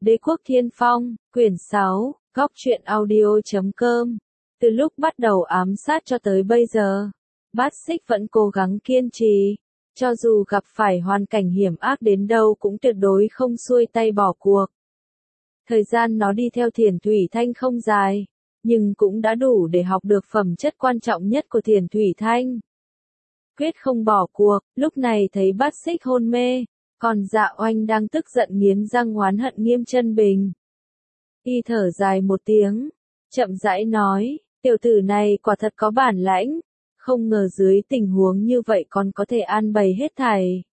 Đế quốc Thiên Phong, quyển 6, góc truyện audio.com. Từ lúc bắt đầu ám sát cho tới bây giờ, Bát Xích vẫn cố gắng kiên trì. Cho dù gặp phải hoàn cảnh hiểm ác đến đâu cũng tuyệt đối không xuôi tay bỏ cuộc. Thời gian nó đi theo Thiền Thủy Thanh không dài, nhưng cũng đã đủ để học được phẩm chất quan trọng nhất của Thiền Thủy Thanh. Quyết không bỏ cuộc, lúc này thấy Bát Xích hôn mê, còn Dạ Oanh đang tức giận nghiến răng oán hận Nghiêm Chân Bình. Y thở dài một tiếng, chậm rãi nói, tiểu tử này quả thật có bản lãnh, không ngờ dưới tình huống như vậy còn có thể an bày hết thảy.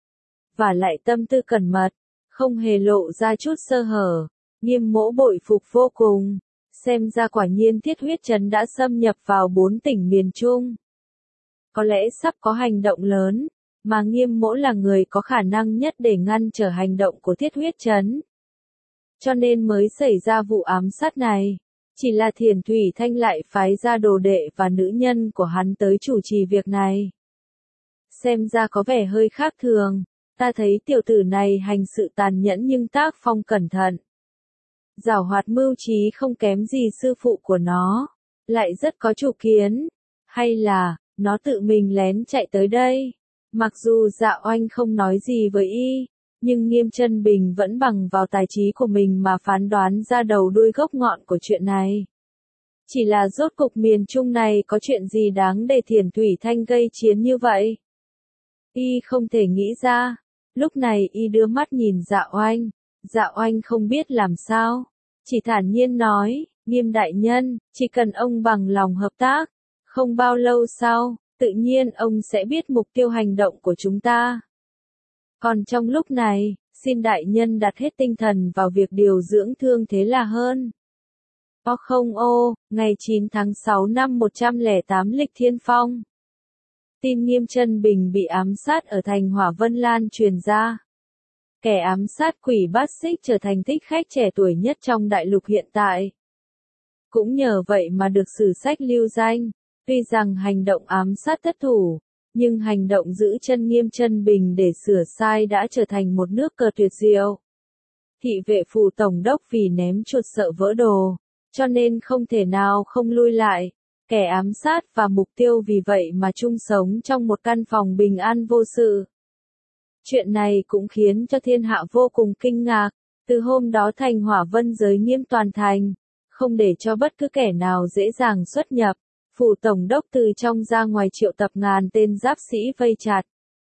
Và lại tâm tư cẩn mật, không hề lộ ra chút sơ hở, Nghiêm Mỗ bội phục vô cùng, xem ra quả nhiên Thiết Huyết Trấn đã xâm nhập vào 4 tỉnh miền Trung. Có lẽ sắp có hành động lớn, mà Nghiêm Mỗ là người có khả năng nhất để ngăn trở hành động của Thiết Huyết Trấn. Cho nên mới xảy ra vụ ám sát này. Chỉ là Thiền Thủy Thanh lại phái ra đồ đệ và nữ nhân của hắn tới chủ trì việc này. Xem ra có vẻ hơi khác thường, ta thấy tiểu tử này hành sự tàn nhẫn nhưng tác phong cẩn thận. Giảo hoạt mưu trí không kém gì sư phụ của nó, lại rất có chủ kiến. Hay là, nó tự mình lén chạy tới đây. Mặc dù Dạ Oanh không nói gì với y, nhưng Nghiêm Chân Bình vẫn bằng vào tài trí của mình mà phán đoán ra đầu đuôi gốc ngọn của chuyện này. Chỉ là rốt cục miền Trung này có chuyện gì đáng để Thiền Thủy Thanh gây chiến như vậy? Y không thể nghĩ ra. Lúc này y đưa mắt nhìn Dạ Oanh. Dạ Oanh không biết làm sao, chỉ thản nhiên nói, Nghiêm đại nhân, chỉ cần ông bằng lòng hợp tác, không bao lâu sau, tự nhiên ông sẽ biết mục tiêu hành động của chúng ta. Còn trong lúc này, xin đại nhân đặt hết tinh thần vào việc điều dưỡng thương thế là hơn. Ngày 9 tháng 6 năm 108 lịch Thiên Phong. Tin Nghiêm Chân Bình bị ám sát ở thành Hỏa Vân Lan truyền ra. Kẻ ám sát quỷ Bát Xích trở thành thích khách trẻ tuổi nhất trong đại lục hiện tại. Cũng nhờ vậy mà được sử sách lưu danh. Tuy rằng hành động ám sát thất thủ, nhưng hành động giữ chân Nghiêm Chân Bình để sửa sai đã trở thành một nước cờ tuyệt diệu. Thị vệ phủ tổng đốc vì ném chuột sợ vỡ đồ, cho nên không thể nào không lui lại. Kẻ ám sát và mục tiêu vì vậy mà chung sống trong một căn phòng bình an vô sự. Chuyện này cũng khiến cho thiên hạ vô cùng kinh ngạc. Từ hôm đó thành Hỏa Vân giới nghiêm toàn thành, không để cho bất cứ kẻ nào dễ dàng xuất nhập. Phủ tổng đốc từ trong ra ngoài triệu tập ngàn tên giáp sĩ vây chặt,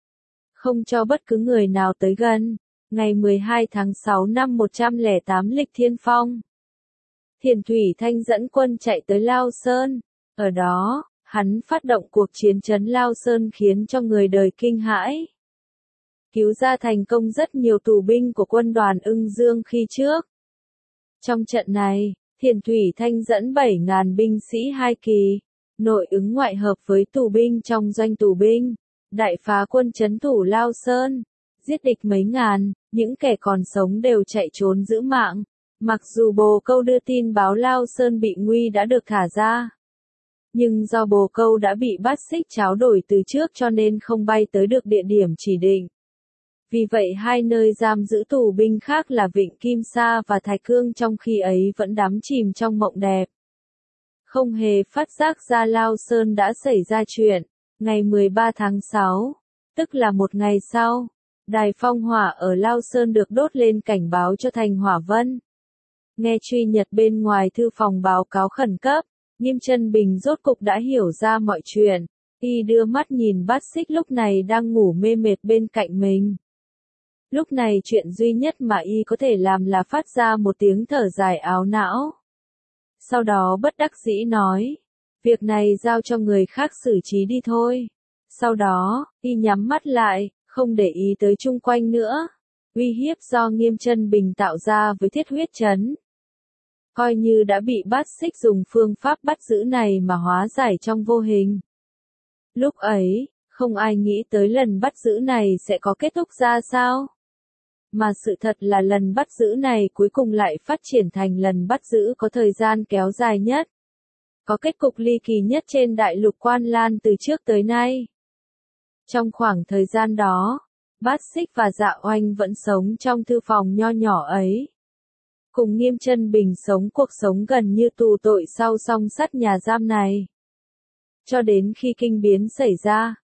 không cho bất cứ người nào tới gần. Ngày 12 tháng 6 năm 108 lịch Thiên Phong, Thiền Thủy Thanh dẫn quân chạy tới Lao Sơn. Ở đó, hắn phát động cuộc chiến trấn Lao Sơn khiến cho người đời kinh hãi. Cứu ra thành công rất nhiều tù binh của quân đoàn Ưng Dương khi trước. Trong trận này, Thiền Thủy Thanh dẫn 7.000 binh sĩ hai kỳ, nội ứng ngoại hợp với tù binh trong doanh tù binh, đại phá quân trấn thủ Lao Sơn, giết địch mấy ngàn, những kẻ còn sống đều chạy trốn giữ mạng. Mặc dù bồ câu đưa tin báo Lao Sơn bị nguy đã được thả ra, nhưng do bồ câu đã bị Bát Xích tráo đổi từ trước cho nên không bay tới được địa điểm chỉ định. Vì vậy hai nơi giam giữ tù binh khác là Vịnh Kim Sa và Thạch Cương trong khi ấy vẫn đắm chìm trong mộng đẹp. Không hề phát giác ra Lao Sơn đã xảy ra chuyện. Ngày 13 tháng 6, tức là một ngày sau, đài phong hỏa ở Lao Sơn được đốt lên cảnh báo cho thành Hỏa Vân. Nghe truy nhật bên ngoài thư phòng báo cáo khẩn cấp, Nghiêm Chân Bình rốt cục đã hiểu ra mọi chuyện. Y đưa mắt nhìn Bát Xích lúc này đang ngủ mê mệt bên cạnh mình. Lúc này chuyện duy nhất mà y có thể làm là phát ra một tiếng thở dài áo não. Sau đó bất đắc dĩ nói, việc này giao cho người khác xử trí đi thôi. Sau đó, y nhắm mắt lại, không để ý tới chung quanh nữa. Uy hiếp do Nghiêm Chân Bình tạo ra với Thiết Huyết Trấn, coi như đã bị Bát Xích dùng phương pháp bắt giữ này mà hóa giải trong vô hình. Lúc ấy, không ai nghĩ tới lần bắt giữ này sẽ có kết thúc ra sao. Mà sự thật là lần bắt giữ này cuối cùng lại phát triển thành lần bắt giữ có thời gian kéo dài nhất, có kết cục ly kỳ nhất trên đại lục Quan Lan từ trước tới nay. Trong khoảng thời gian đó, Bát Xích và Dạ Oanh vẫn sống trong thư phòng nho nhỏ ấy. cùng Nghiêm Chân Bình sống cuộc sống gần như tù tội sau song sắt nhà giam này. Cho đến khi kinh biến xảy ra,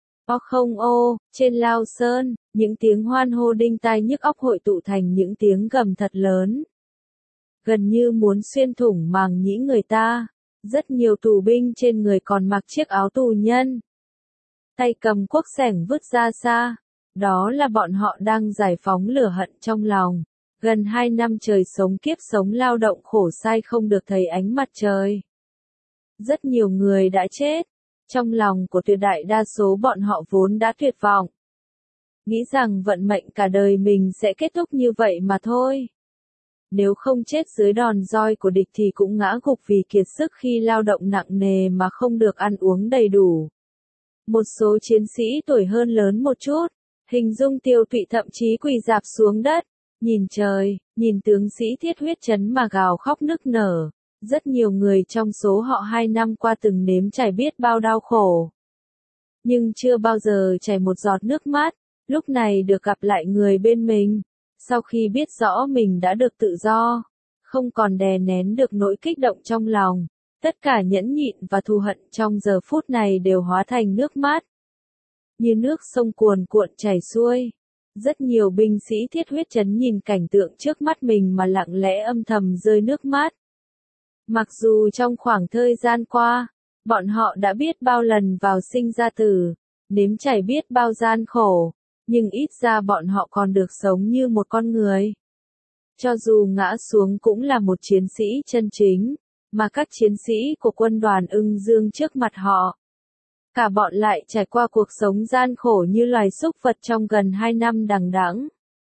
trên Lao Sơn, những tiếng hoan hô đinh tai nhức óc hội tụ thành những tiếng gầm thật lớn. Gần như muốn xuyên thủng màng nhĩ người ta, rất nhiều tù binh trên người còn mặc chiếc áo tù nhân. Tay cầm cuốc xẻng vứt ra xa, đó là bọn họ đang giải phóng lửa hận trong lòng. Gần 2 năm trời sống kiếp sống lao động khổ sai không được thấy ánh mặt trời. Rất nhiều người đã chết. Trong lòng của tuyệt đại đa số bọn họ vốn đã tuyệt vọng. Nghĩ rằng vận mệnh cả đời mình sẽ kết thúc như vậy mà thôi. Nếu không chết dưới đòn roi của địch thì cũng ngã gục vì kiệt sức khi lao động nặng nề mà không được ăn uống đầy đủ. Một số chiến sĩ tuổi hơn lớn một chút, hình dung tiêu tụy thậm chí quỳ rạp xuống đất, nhìn trời, nhìn tướng sĩ thiết huyết trấn mà gào khóc nức nở. Rất nhiều người trong số họ 2 năm qua từng nếm trải biết bao đau khổ. Nhưng chưa bao giờ chảy một giọt nước mắt, lúc này được gặp lại người bên mình. Sau khi biết rõ mình đã được tự do, không còn đè nén được nỗi kích động trong lòng, tất cả nhẫn nhịn và thù hận trong giờ phút này đều hóa thành nước mắt. Như nước sông cuồn cuộn chảy xuôi. Rất nhiều binh sĩ thiết huyết trấn nhìn cảnh tượng trước mắt mình mà lặng lẽ âm thầm rơi nước mắt. Mặc dù trong khoảng thời gian qua, bọn họ đã biết bao lần vào sinh ra tử, nếm trải biết bao gian khổ, nhưng ít ra bọn họ còn được sống như một con người. Cho dù ngã xuống cũng là một chiến sĩ chân chính, mà các chiến sĩ của quân đoàn Ưng Dương trước mặt họ. Cả bọn lại trải qua cuộc sống gian khổ như loài súc vật trong gần 2 năm đằng đẵng.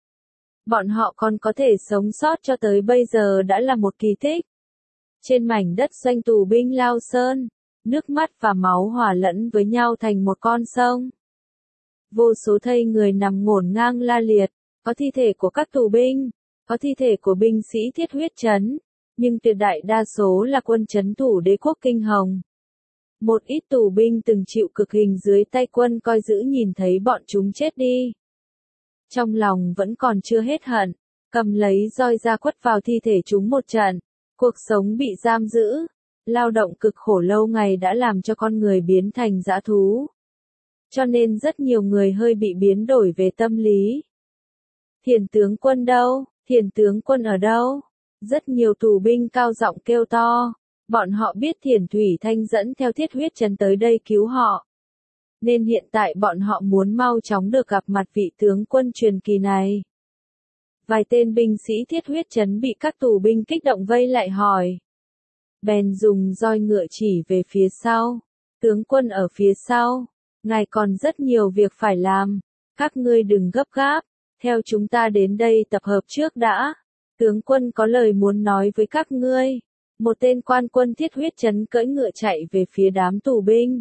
Bọn họ còn có thể sống sót cho tới bây giờ đã là một kỳ tích. Trên mảnh đất doanh tù binh Lao Sơn, nước mắt và máu hòa lẫn với nhau thành một con sông. Vô số thây người nằm ngổn ngang la liệt, có thi thể của các tù binh, có thi thể của binh sĩ thiết huyết trấn, nhưng tuyệt đại đa số là quân trấn thủ đế quốc Kinh Hồng. Một ít tù binh từng chịu cực hình dưới tay quân coi giữ nhìn thấy bọn chúng chết đi. Trong lòng vẫn còn chưa hết hận, cầm lấy roi ra quất vào thi thể chúng một trận. Cuộc sống bị giam giữ, lao động cực khổ lâu ngày đã làm cho con người biến thành dã thú. Cho nên rất nhiều người hơi bị biến đổi về tâm lý. Thiền tướng quân đâu? Thiền tướng quân ở đâu? Rất nhiều tù binh cao giọng kêu to. Bọn họ biết Thiền Thủy Thanh dẫn theo thiết huyết trấn tới đây cứu họ. Nên hiện tại bọn họ muốn mau chóng được gặp mặt vị tướng quân truyền kỳ này. Vài tên binh sĩ thiết huyết trấn bị các tù binh kích động vây lại hỏi. Bèn dùng roi ngựa chỉ về phía sau. Tướng quân ở phía sau. Ngài còn rất nhiều việc phải làm. Các ngươi đừng gấp gáp. Theo chúng ta đến đây tập hợp trước đã. Tướng quân có lời muốn nói với các ngươi. Một tên quan quân thiết huyết trấn cưỡi ngựa chạy về phía đám tù binh.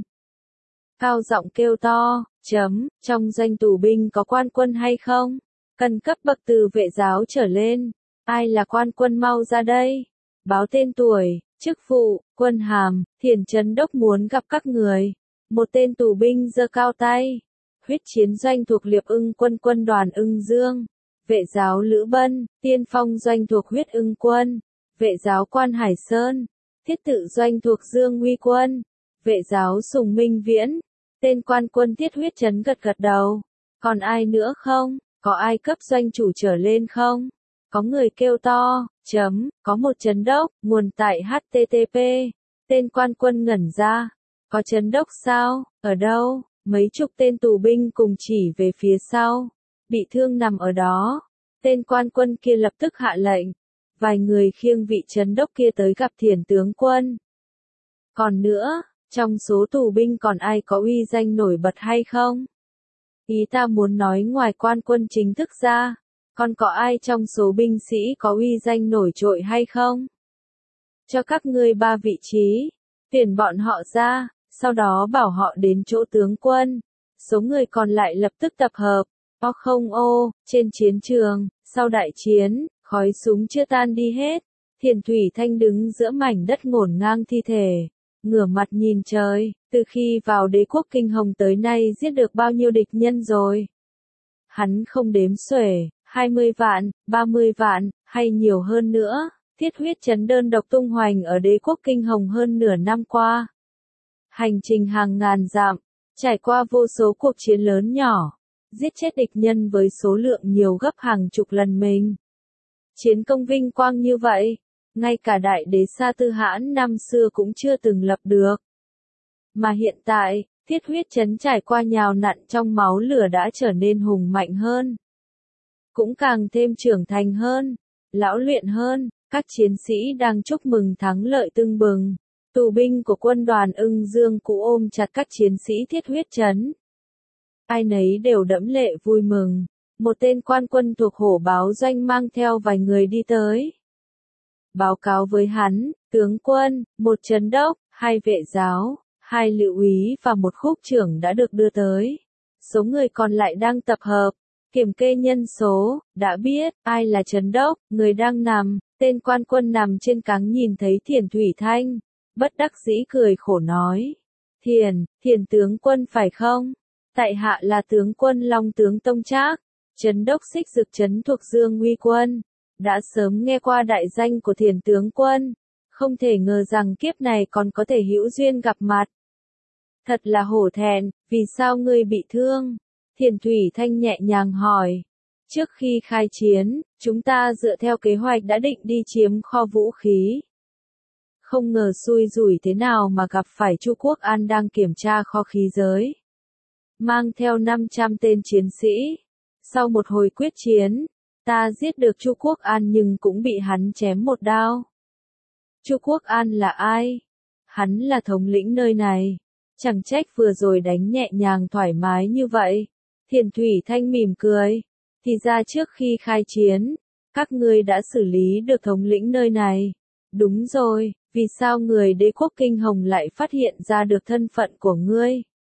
Cao giọng kêu to, trong doanh tù binh có quan quân hay không? Cần cấp bậc từ vệ giáo trở lên. Ai là quan quân mau ra đây. Báo tên tuổi, chức vụ, quân hàm, Thiền Trấn Đốc muốn gặp các người. Một tên tù binh giơ cao tay. Huyết chiến doanh thuộc Liệp Ưng quân quân đoàn Ưng Dương. Vệ giáo Lữ Bân, tiên phong doanh thuộc Huyết Ưng quân. Vệ giáo quan Hải Sơn. Thiết tự doanh thuộc Dương Nguy quân. Vệ giáo Sùng Minh Viễn. Tên quan quân thiết huyết trấn gật gật đầu. Còn ai nữa không? Có ai cấp doanh chủ trở lên không? Có người kêu to, có một trấn đốc, nguồn tại HTTP. Tên quan quân ngẩn ra. Có trấn đốc sao? Ở đâu? Mấy chục tên tù binh cùng chỉ về phía sau. Bị thương nằm ở đó. Tên quan quân kia lập tức hạ lệnh. Vài người khiêng vị trấn đốc kia tới gặp Thiền tướng quân. Còn nữa, trong số tù binh còn ai có uy danh nổi bật hay không? Ý ta muốn nói ngoài quan quân chính thức ra, còn có ai trong số binh sĩ có uy danh nổi trội hay không? Cho các ngươi 3 vị trí, tuyển bọn họ ra, sau đó bảo họ đến chỗ tướng quân. Số người còn lại lập tức tập hợp. Trên chiến trường, sau đại chiến, khói súng chưa tan đi hết. Thiền Thủy Thanh đứng giữa mảnh đất ngổn ngang thi thể, ngửa mặt nhìn trời, từ khi vào đế quốc Kinh Hồng tới nay giết được bao nhiêu địch nhân rồi. Hắn không đếm xuể, 20 vạn, 30 vạn, hay nhiều hơn nữa. Thiết huyết trấn đơn độc tung hoành ở đế quốc Kinh Hồng hơn nửa năm qua. Hành trình hàng ngàn dặm, trải qua vô số cuộc chiến lớn nhỏ, giết chết địch nhân với số lượng nhiều gấp hàng chục lần mình. Chiến công vinh quang như vậy, ngay cả đại đế Sa Tư Hãn năm xưa cũng chưa từng lập được. Mà hiện tại, thiết huyết trấn trải qua nhào nặn trong máu lửa đã trở nên hùng mạnh hơn. Cũng càng thêm trưởng thành hơn, lão luyện hơn, các chiến sĩ đang chúc mừng thắng lợi tưng bừng. Tù binh của quân đoàn Ưng Dương cũng ôm chặt các chiến sĩ thiết huyết trấn. Ai nấy đều đẫm lệ vui mừng. Một tên quan quân thuộc hổ báo doanh mang theo vài người đi tới. Báo cáo với hắn, tướng quân, một trấn đốc, 2 vệ giáo, 2 lự úy và 1 khúc trưởng đã được đưa tới. Số người còn lại đang tập hợp, kiểm kê nhân số, đã biết, ai là trấn đốc, người đang nằm, tên quan quân nằm trên cáng nhìn thấy Thiền Thủy Thanh, bất đắc dĩ cười khổ nói. Thiền tướng quân phải không? Tại hạ là tướng quân Long tướng Tông Trác, trấn đốc Xích Dực trấn thuộc Dương Uy quân, đã sớm nghe qua đại danh của Thiền tướng quân, không thể ngờ rằng kiếp này còn có thể hữu duyên gặp mặt. Thật là hổ thẹn, vì sao ngươi bị thương? Thiền Thủy Thanh nhẹ nhàng hỏi. Trước khi khai chiến, chúng ta dựa theo kế hoạch đã định đi chiếm kho vũ khí. Không ngờ xui rủi thế nào mà gặp phải Chu Quốc An đang kiểm tra kho khí giới. Mang theo 500 tên chiến sĩ. Sau một hồi quyết chiến, ta giết được Chu Quốc An nhưng cũng bị hắn chém một đao. Chu Quốc An là ai? Hắn là thống lĩnh nơi này. Chẳng trách vừa rồi đánh nhẹ nhàng thoải mái như vậy. Thiền Thủy Thanh mỉm cười. Thì ra trước khi khai chiến, các ngươi đã xử lý được thống lĩnh nơi này. Đúng rồi, vì sao người đế quốc Kinh Hồng lại phát hiện ra được thân phận của ngươi?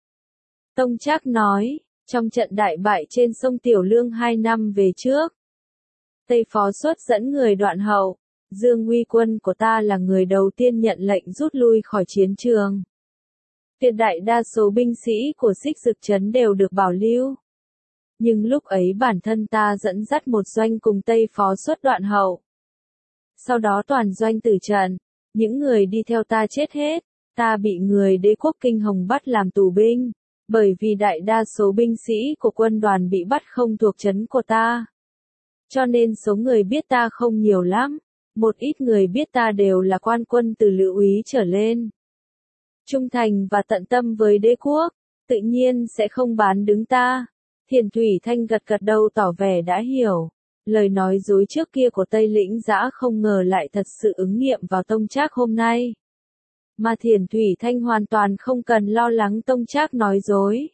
Tông Trác nói, trong trận đại bại trên sông Tiểu Lương 2 năm về trước. Tây Phó Xuất dẫn người đoạn hậu, Dương Uy quân của ta là người đầu tiên nhận lệnh rút lui khỏi chiến trường. Tuyệt đại đa số binh sĩ của Xích Dực trấn đều được bảo lưu. Nhưng lúc ấy bản thân ta dẫn dắt một doanh cùng Tây Phó Xuất đoạn hậu. Sau đó toàn doanh tử trận, những người đi theo ta chết hết, ta bị người đế quốc Kinh Hồng bắt làm tù binh, bởi vì đại đa số binh sĩ của quân đoàn bị bắt không thuộc trấn của ta. Cho nên số người biết ta không nhiều lắm, một ít người biết ta đều là quan quân từ lự úy trở lên. Trung thành và tận tâm với đế quốc, tự nhiên sẽ không bán đứng ta. Thiền Thủy Thanh gật gật đầu tỏ vẻ đã hiểu. Lời nói dối trước kia của Tây Lĩnh Dã không ngờ lại thật sự ứng nghiệm vào Tông Trác hôm nay. Mà Thiền Thủy Thanh hoàn toàn không cần lo lắng Tông Trác nói dối.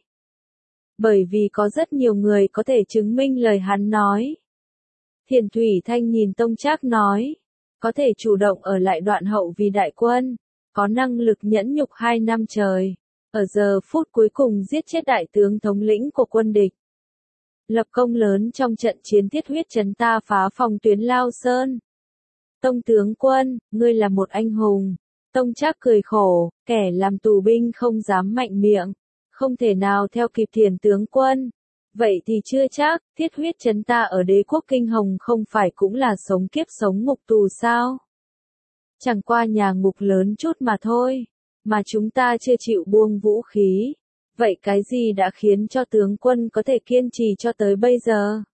Bởi vì có rất nhiều người có thể chứng minh lời hắn nói. Thiền Thủy Thanh nhìn Tông Trác nói, có thể chủ động ở lại đoạn hậu vì đại quân, có năng lực nhẫn nhục 2 năm trời, ở giờ phút cuối cùng giết chết đại tướng thống lĩnh của quân địch. Lập công lớn trong trận chiến thiết huyết trấn ta phá phòng tuyến Lao Sơn. Tông tướng quân, ngươi là một anh hùng. Tông Trác cười khổ, kẻ làm tù binh không dám mạnh miệng, không thể nào theo kịp Thiền tướng quân. Vậy thì chưa chắc, thiết huyết trấn ta ở đế quốc Kinh Hồng không phải cũng là sống kiếp sống ngục tù sao? Chẳng qua nhà ngục lớn chút mà thôi, mà chúng ta chưa chịu buông vũ khí. Vậy cái gì đã khiến cho tướng quân có thể kiên trì cho tới bây giờ?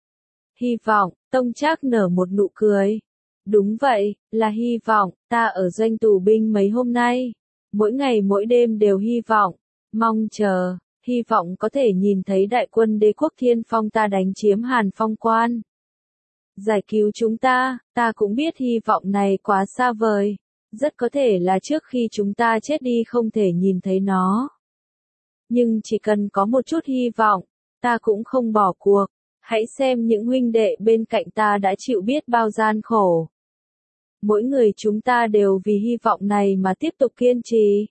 Hy vọng, Tông Trác nở một nụ cười. Đúng vậy, là hy vọng, ta ở doanh tù binh mấy hôm nay. Mỗi ngày mỗi đêm đều hy vọng, mong chờ, hy vọng có thể nhìn thấy đại quân đế quốc Thiên Phong ta đánh chiếm Hàn Phong Quan. Giải cứu chúng ta cũng biết hy vọng này quá xa vời. Rất có thể là trước khi chúng ta chết đi không thể nhìn thấy nó. Nhưng chỉ cần có một chút hy vọng, ta cũng không bỏ cuộc. Hãy xem những huynh đệ bên cạnh ta đã chịu biết bao gian khổ. Mỗi người chúng ta đều vì hy vọng này mà tiếp tục kiên trì.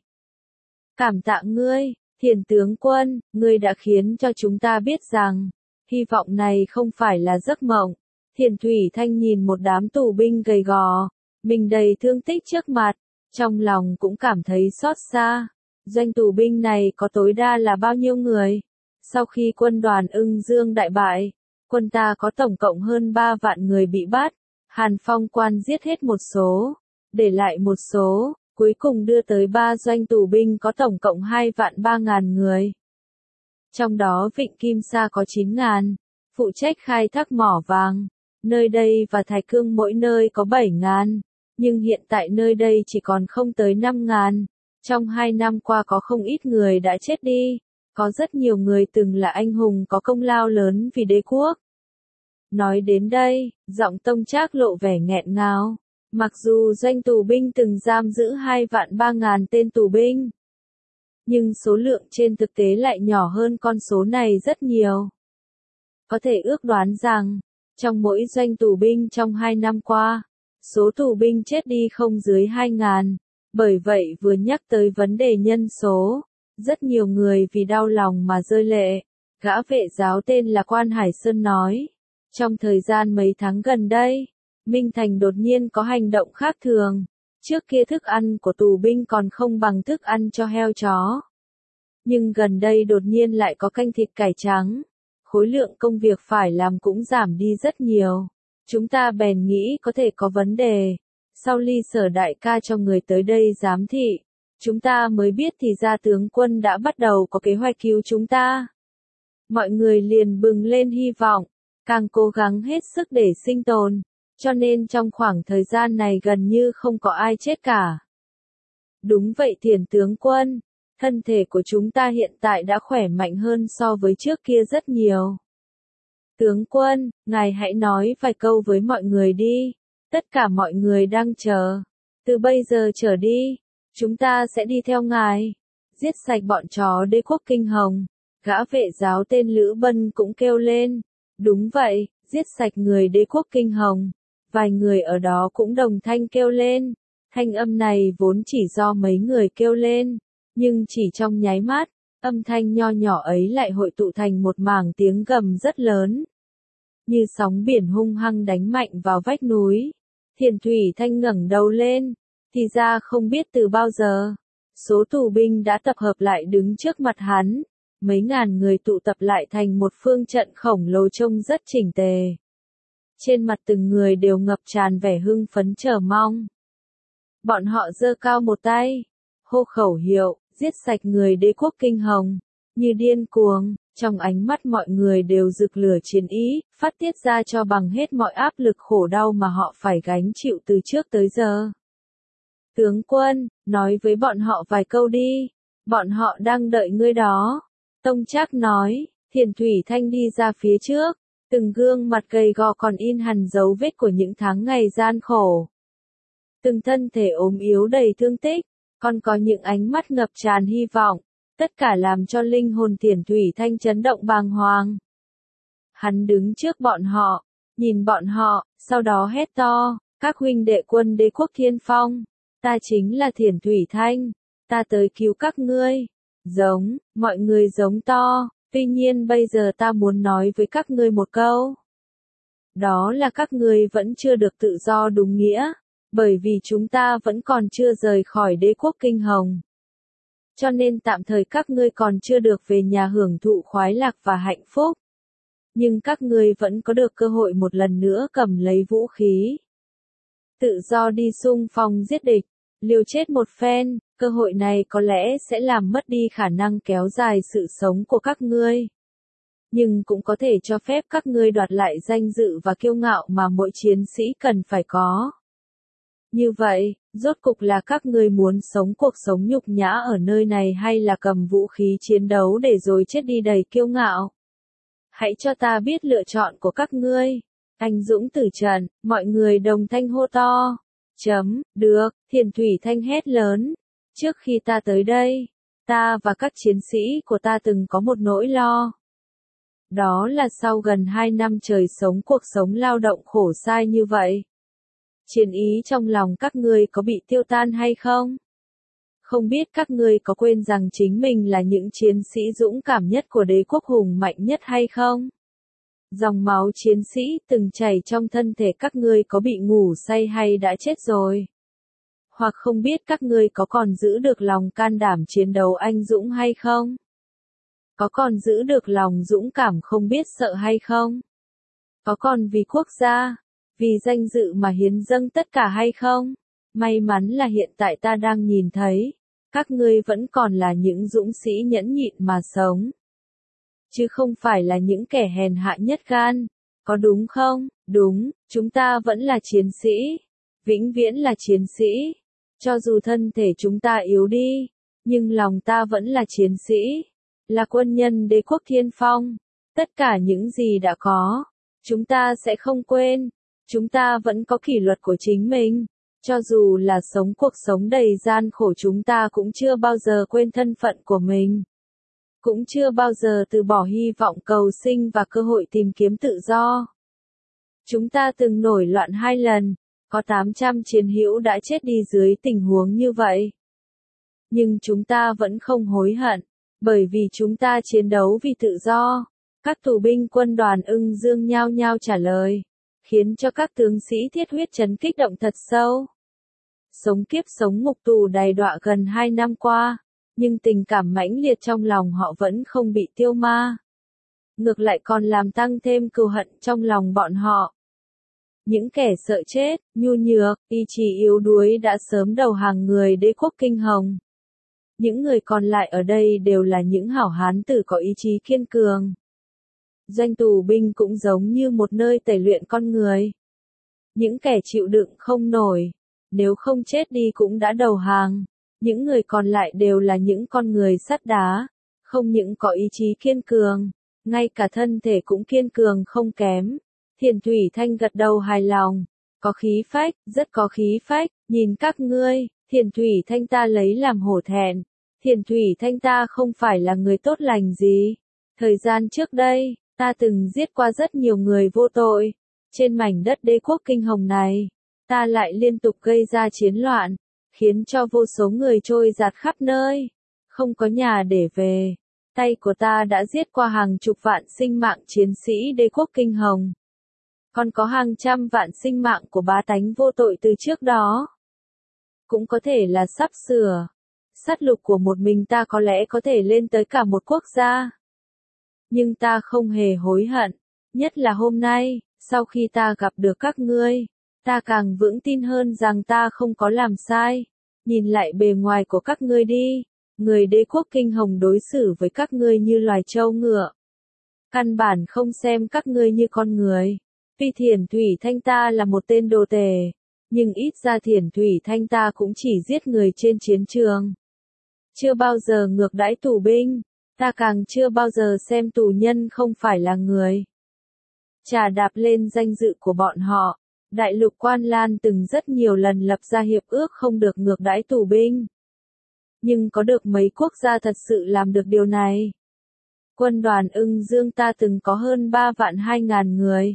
Cảm tạ ngươi, Thiền tướng quân, ngươi đã khiến cho chúng ta biết rằng, hy vọng này không phải là giấc mộng. Thiền Thủy Thanh nhìn một đám tù binh gầy gò, mình đầy thương tích trước mặt, trong lòng cũng cảm thấy xót xa. Doanh tù binh này có tối đa là bao nhiêu người? Sau khi quân đoàn Ưng Dương đại bại, quân ta có tổng cộng hơn 3 vạn người bị bắt, Hàn Phong quan giết hết một số, để lại một số, cuối cùng đưa tới 3 doanh tù binh có tổng cộng 2.300.000 người. Trong đó Vịnh Kim Sa có 9.000, phụ trách khai thác mỏ vàng, nơi đây và Thái Cương mỗi nơi có 7.000, nhưng hiện tại nơi đây chỉ còn không tới 5.000. Trong 2 năm qua có không ít người đã chết đi, có rất nhiều người từng là anh hùng có công lao lớn vì đế quốc. Nói đến đây, giọng Tông Trác lộ vẻ nghẹn ngào. Mặc dù doanh tù binh từng giam giữ 2.300.000 tên tù binh, nhưng số lượng trên thực tế lại nhỏ hơn con số này rất nhiều. Có thể ước đoán rằng, trong mỗi doanh tù binh trong 2 năm qua, số tù binh chết đi không dưới 2.000. Bởi vậy vừa nhắc tới vấn đề nhân số, rất nhiều người vì đau lòng mà rơi lệ. Gã vệ giáo tên là Quan Hải Sơn nói, trong thời gian mấy tháng gần đây, Minh Thành đột nhiên có hành động khác thường. Trước kia thức ăn của tù binh còn không bằng thức ăn cho heo chó. Nhưng gần đây đột nhiên lại có canh thịt cải trắng. Khối lượng công việc phải làm cũng giảm đi rất nhiều. Chúng ta bèn nghĩ có thể có vấn đề. Sau Ly Sở đại ca cho người tới đây giám thị, chúng ta mới biết thì ra tướng quân đã bắt đầu có kế hoạch cứu chúng ta. Mọi người liền bừng lên hy vọng, càng cố gắng hết sức để sinh tồn, cho nên trong khoảng thời gian này gần như không có ai chết cả. Đúng vậy Thiền tướng quân, thân thể của chúng ta hiện tại đã khỏe mạnh hơn so với trước kia rất nhiều. Tướng quân, ngài hãy nói vài câu với mọi người đi. Tất cả mọi người đang chờ. Từ bây giờ trở đi, chúng ta sẽ đi theo ngài. Giết sạch bọn chó đế quốc Kinh Hồng. Gã vệ giáo tên Lữ Bân cũng kêu lên. Đúng vậy, giết sạch người đế quốc Kinh Hồng. Vài người ở đó cũng đồng thanh kêu lên. Thanh âm này vốn chỉ do mấy người kêu lên. Nhưng chỉ trong nháy mắt, âm thanh nho nhỏ ấy lại hội tụ thành một mảng tiếng gầm rất lớn. Như sóng biển hung hăng đánh mạnh vào vách núi. Thiền Thủy Thanh ngẩng đầu lên, thì ra không biết từ bao giờ, số tù binh đã tập hợp lại đứng trước mặt hắn, mấy ngàn người tụ tập lại thành một phương trận khổng lồ trông rất chỉnh tề. Trên mặt từng người đều ngập tràn vẻ hưng phấn chờ mong. Bọn họ giơ cao một tay, hô khẩu hiệu, giết sạch người đế quốc Kinh Hồng, như điên cuồng. Trong ánh mắt mọi người đều rực lửa chiến ý, phát tiết ra cho bằng hết mọi áp lực khổ đau mà họ phải gánh chịu từ trước tới giờ. Tướng quân, nói với bọn họ vài câu đi, bọn họ đang đợi ngươi đó. Tông Trác nói, Thiền Thủy Thanh đi ra phía trước, từng gương mặt gầy gò còn in hằn dấu vết của những tháng ngày gian khổ. Từng thân thể ốm yếu đầy thương tích, còn có những ánh mắt ngập tràn hy vọng. Tất cả làm cho linh hồn Thiền Thủy Thanh chấn động bàng hoàng. Hắn đứng trước bọn họ, nhìn bọn họ, sau đó hét to, các huynh đệ quân đế quốc Thiên Phong, ta chính là Thiền Thủy Thanh, ta tới cứu các ngươi. Giống, mọi người giống to, tuy nhiên bây giờ ta muốn nói với các ngươi một câu. Đó là các ngươi vẫn chưa được tự do đúng nghĩa, bởi vì chúng ta vẫn còn chưa rời khỏi đế quốc Kinh Hồng. Cho nên tạm thời các ngươi còn chưa được về nhà hưởng thụ khoái lạc và hạnh phúc. Nhưng các ngươi vẫn có được cơ hội một lần nữa cầm lấy vũ khí. Tự do đi xung phong giết địch, liều chết một phen, cơ hội này có lẽ sẽ làm mất đi khả năng kéo dài sự sống của các ngươi. Nhưng cũng có thể cho phép các ngươi đoạt lại danh dự và kiêu ngạo mà mỗi chiến sĩ cần phải có. Như vậy, rốt cục là các ngươi muốn sống cuộc sống nhục nhã ở nơi này hay là cầm vũ khí chiến đấu để rồi chết đi đầy kiêu ngạo? Hãy cho ta biết lựa chọn của các ngươi. Anh dũng tử trận, mọi người đồng thanh hô to. Được, Thiền Thủy Thanh hét lớn. Trước khi ta tới đây, ta và các chiến sĩ của ta từng có một nỗi lo. Đó là sau gần 2 năm trời sống cuộc sống lao động khổ sai như vậy. Chiến ý trong lòng các ngươi có bị tiêu tan hay không? Không biết các ngươi có quên rằng chính mình là những chiến sĩ dũng cảm nhất của đế quốc hùng mạnh nhất hay không? Dòng máu chiến sĩ từng chảy trong thân thể các ngươi có bị ngủ say hay đã chết rồi? Hoặc không biết các ngươi có còn giữ được lòng can đảm chiến đấu anh dũng hay không? Có còn giữ được lòng dũng cảm không biết sợ hay không? Có còn vì quốc gia, Vì danh dự mà hiến dâng tất cả hay không? May mắn là hiện tại ta đang nhìn thấy, các ngươi vẫn còn là những dũng sĩ nhẫn nhịn mà sống. Chứ không phải là những kẻ hèn hạ nhất gan. Có đúng không? Đúng, chúng ta vẫn là chiến sĩ. Vĩnh viễn là chiến sĩ. Cho dù thân thể chúng ta yếu đi, nhưng lòng ta vẫn là chiến sĩ. Là quân nhân đế quốc Thiên Phong. Tất cả những gì đã có, chúng ta sẽ không quên. Chúng ta vẫn có kỷ luật của chính mình. Cho dù là sống cuộc sống đầy gian khổ, chúng ta cũng chưa bao giờ quên thân phận của mình. Cũng chưa bao giờ từ bỏ hy vọng cầu sinh và cơ hội tìm kiếm tự do. Chúng ta từng nổi loạn 2 lần, có 800 chiến hữu đã chết đi dưới tình huống như vậy. Nhưng chúng ta vẫn không hối hận, bởi vì chúng ta chiến đấu vì tự do. Các tù binh quân đoàn Ưng Dương nhao nhao trả lời, khiến cho các tướng sĩ thiết huyết trấn kích động thật sâu. Sống kiếp sống ngục tù đầy đọa gần 2 năm qua, nhưng tình cảm mãnh liệt trong lòng họ vẫn không bị tiêu ma. Ngược lại còn làm tăng thêm cừu hận trong lòng bọn họ. Những kẻ sợ chết, nhu nhược, ý chí yếu đuối đã sớm đầu hàng người đế quốc Kinh Hồng. Những người còn lại ở đây đều là những hảo hán tử có ý chí kiên cường. Doanh tù binh cũng giống như một nơi tẩy luyện con người. Những kẻ chịu đựng không nổi, nếu không chết đi cũng đã đầu hàng. Những người còn lại đều là những con người sắt đá, không những có ý chí kiên cường, ngay cả thân thể cũng kiên cường không kém. Thiền Thủy Thanh gật đầu hài lòng, có khí phách, rất có khí phách, nhìn các ngươi, Thiền Thủy Thanh ta lấy làm hổ thẹn. Thiền Thủy Thanh ta không phải là người tốt lành gì. Thời gian trước đây, ta từng giết qua rất nhiều người vô tội. Trên mảnh đất đế quốc Kinh Hồng này, ta lại liên tục gây ra chiến loạn, khiến cho vô số người trôi dạt khắp nơi, không có nhà để về. Tay của ta đã giết qua hàng chục vạn sinh mạng chiến sĩ đế quốc Kinh Hồng. Còn có hàng trăm vạn sinh mạng của bá tánh vô tội từ trước đó. Cũng có thể là sắp sửa. Sát lục của một mình ta có lẽ có thể lên tới cả một quốc gia. Nhưng ta không hề hối hận. Nhất là hôm nay, sau khi ta gặp được các ngươi, ta càng vững tin hơn rằng ta không có làm sai. Nhìn lại bề ngoài của các ngươi đi. Người đế quốc Kinh Hồng đối xử với các ngươi như loài trâu ngựa. Căn bản không xem các ngươi như con người. Tuy Thiền Thủy Thanh ta là một tên đồ tể, nhưng ít ra Thiền Thủy Thanh ta cũng chỉ giết người trên chiến trường. Chưa bao giờ ngược đãi tù binh, ta càng chưa bao giờ xem tù nhân không phải là người. Chà đạp lên danh dự của bọn họ, Đại lục Quan Lan từng rất nhiều lần lập ra hiệp ước không được ngược đãi tù binh. Nhưng có được mấy quốc gia thật sự làm được điều này? Quân đoàn Ưng Dương ta từng có hơn 3.200.000 người.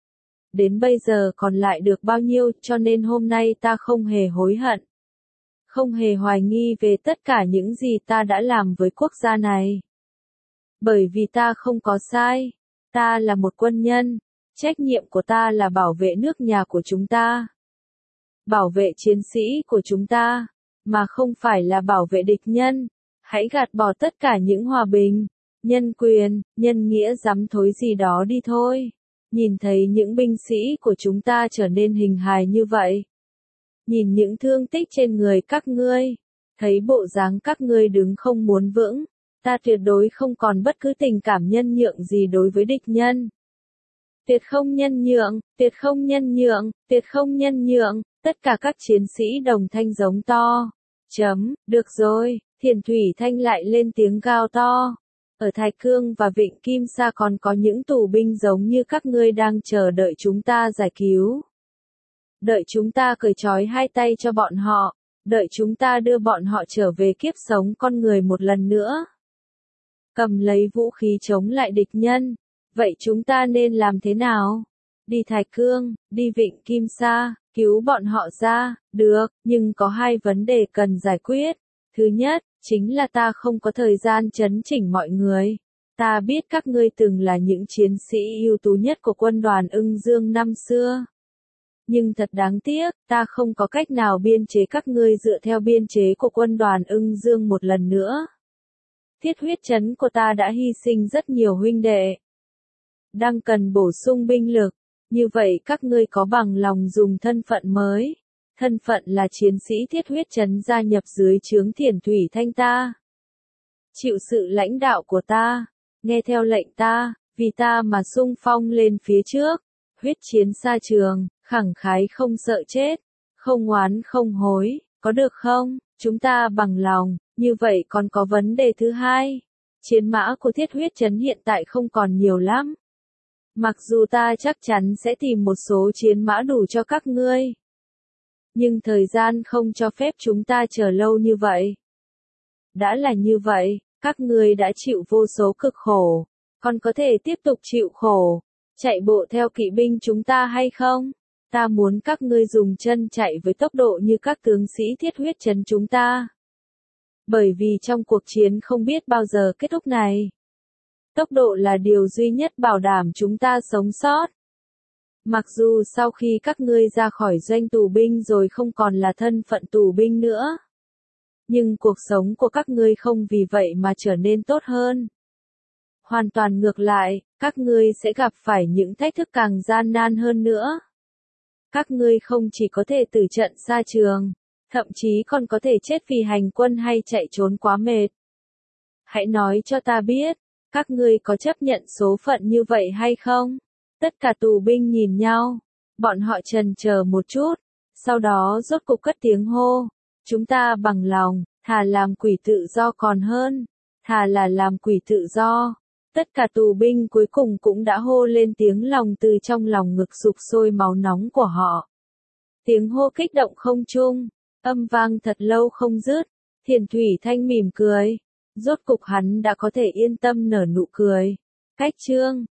Đến bây giờ còn lại được bao nhiêu, cho nên hôm nay ta không hề hối hận. Không hề hoài nghi về tất cả những gì ta đã làm với quốc gia này. Bởi vì ta không có sai. Ta là một quân nhân. Trách nhiệm của ta là bảo vệ nước nhà của chúng ta. Bảo vệ chiến sĩ của chúng ta. Mà không phải là bảo vệ địch nhân. Hãy gạt bỏ tất cả những hòa bình, nhân quyền, nhân nghĩa dám thối gì đó đi thôi. Nhìn thấy những binh sĩ của chúng ta trở nên hình hài như vậy. Nhìn những thương tích trên người các ngươi. Thấy bộ dáng các ngươi đứng không muốn vững. Ta tuyệt đối không còn bất cứ tình cảm nhân nhượng gì đối với địch nhân. Tuyệt không nhân nhượng, tuyệt không nhân nhượng, tuyệt không nhân nhượng. Tất cả các chiến sĩ đồng thanh giống to. Được rồi, Thiền Thủy Thanh lại lên tiếng gào to. Ở Thái Cương và Vịnh Kim Sa còn có những tù binh giống như các ngươi đang chờ đợi chúng ta giải cứu. Đợi chúng ta cởi trói hai tay cho bọn họ. Đợi chúng ta đưa bọn họ trở về kiếp sống con người một lần nữa. Cầm lấy vũ khí chống lại địch nhân. Vậy chúng ta nên làm thế nào? Đi Thái Cương, đi Vịnh Kim Sa, cứu bọn họ ra, được, nhưng có 2 vấn đề cần giải quyết. Thứ nhất, chính là ta không có thời gian chấn chỉnh mọi người. Ta biết các ngươi từng là những chiến sĩ ưu tú nhất của quân đoàn Ưng Dương năm xưa. Nhưng thật đáng tiếc, ta không có cách nào biên chế các ngươi dựa theo biên chế của quân đoàn Ưng Dương một lần nữa. Thiết huyết trấn của ta đã hy sinh rất nhiều huynh đệ. Đang cần bổ sung binh lực, Như vậy các ngươi có bằng lòng dùng thân phận mới, thân phận là chiến sĩ thiết huyết trấn gia nhập dưới trướng Thiền Thủy Thanh ta, chịu sự lãnh đạo của ta, nghe theo lệnh ta, vì ta mà xung phong lên phía trước, huyết chiến xa trường, khẳng khái không sợ chết, không oán không hối, có được không? Chúng ta bằng lòng, như vậy còn có vấn đề thứ hai. Chiến mã của thiết huyết trấn hiện tại không còn nhiều lắm. Mặc dù ta chắc chắn sẽ tìm một số chiến mã đủ cho các ngươi. Nhưng thời gian không cho phép chúng ta chờ lâu như vậy. Đã là như vậy, các ngươi đã chịu vô số cực khổ, còn có thể tiếp tục chịu khổ, chạy bộ theo kỵ binh chúng ta hay không? Ta muốn các ngươi dùng chân chạy với tốc độ như các tướng sĩ thiết huyết trấn chúng ta. Bởi vì trong cuộc chiến không biết bao giờ kết thúc này. Tốc độ là điều duy nhất bảo đảm chúng ta sống sót. Mặc dù sau khi các ngươi ra khỏi doanh tù binh rồi không còn là thân phận tù binh nữa. Nhưng cuộc sống của các ngươi không vì vậy mà trở nên tốt hơn. Hoàn toàn ngược lại, các ngươi sẽ gặp phải những thách thức càng gian nan hơn nữa. Các ngươi không chỉ có thể tử trận xa trường, thậm chí còn có thể chết vì hành quân hay chạy trốn quá mệt. Hãy nói cho ta biết, các ngươi có chấp nhận số phận như vậy hay không? Tất cả tù binh nhìn nhau, bọn họ chần chờ một chút, sau đó rốt cục cất tiếng hô. Chúng ta bằng lòng, thà làm quỷ tự do còn hơn, thà là làm quỷ tự do. Tất cả tù binh cuối cùng cũng đã hô lên tiếng lòng từ trong lòng ngực sục sôi máu nóng của họ. Tiếng hô kích động không trung, âm vang thật lâu không dứt. Thiền Thủy Thanh mỉm cười. Rốt cục hắn đã có thể yên tâm nở nụ cười. Cách chương